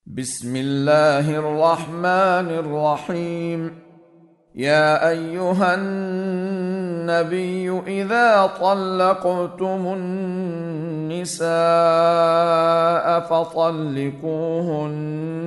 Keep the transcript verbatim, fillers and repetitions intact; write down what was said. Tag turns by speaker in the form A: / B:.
A: بسم الله الرحمن الرحيم. يا أيها النبي إذا طلقتم النساء فطلقوهن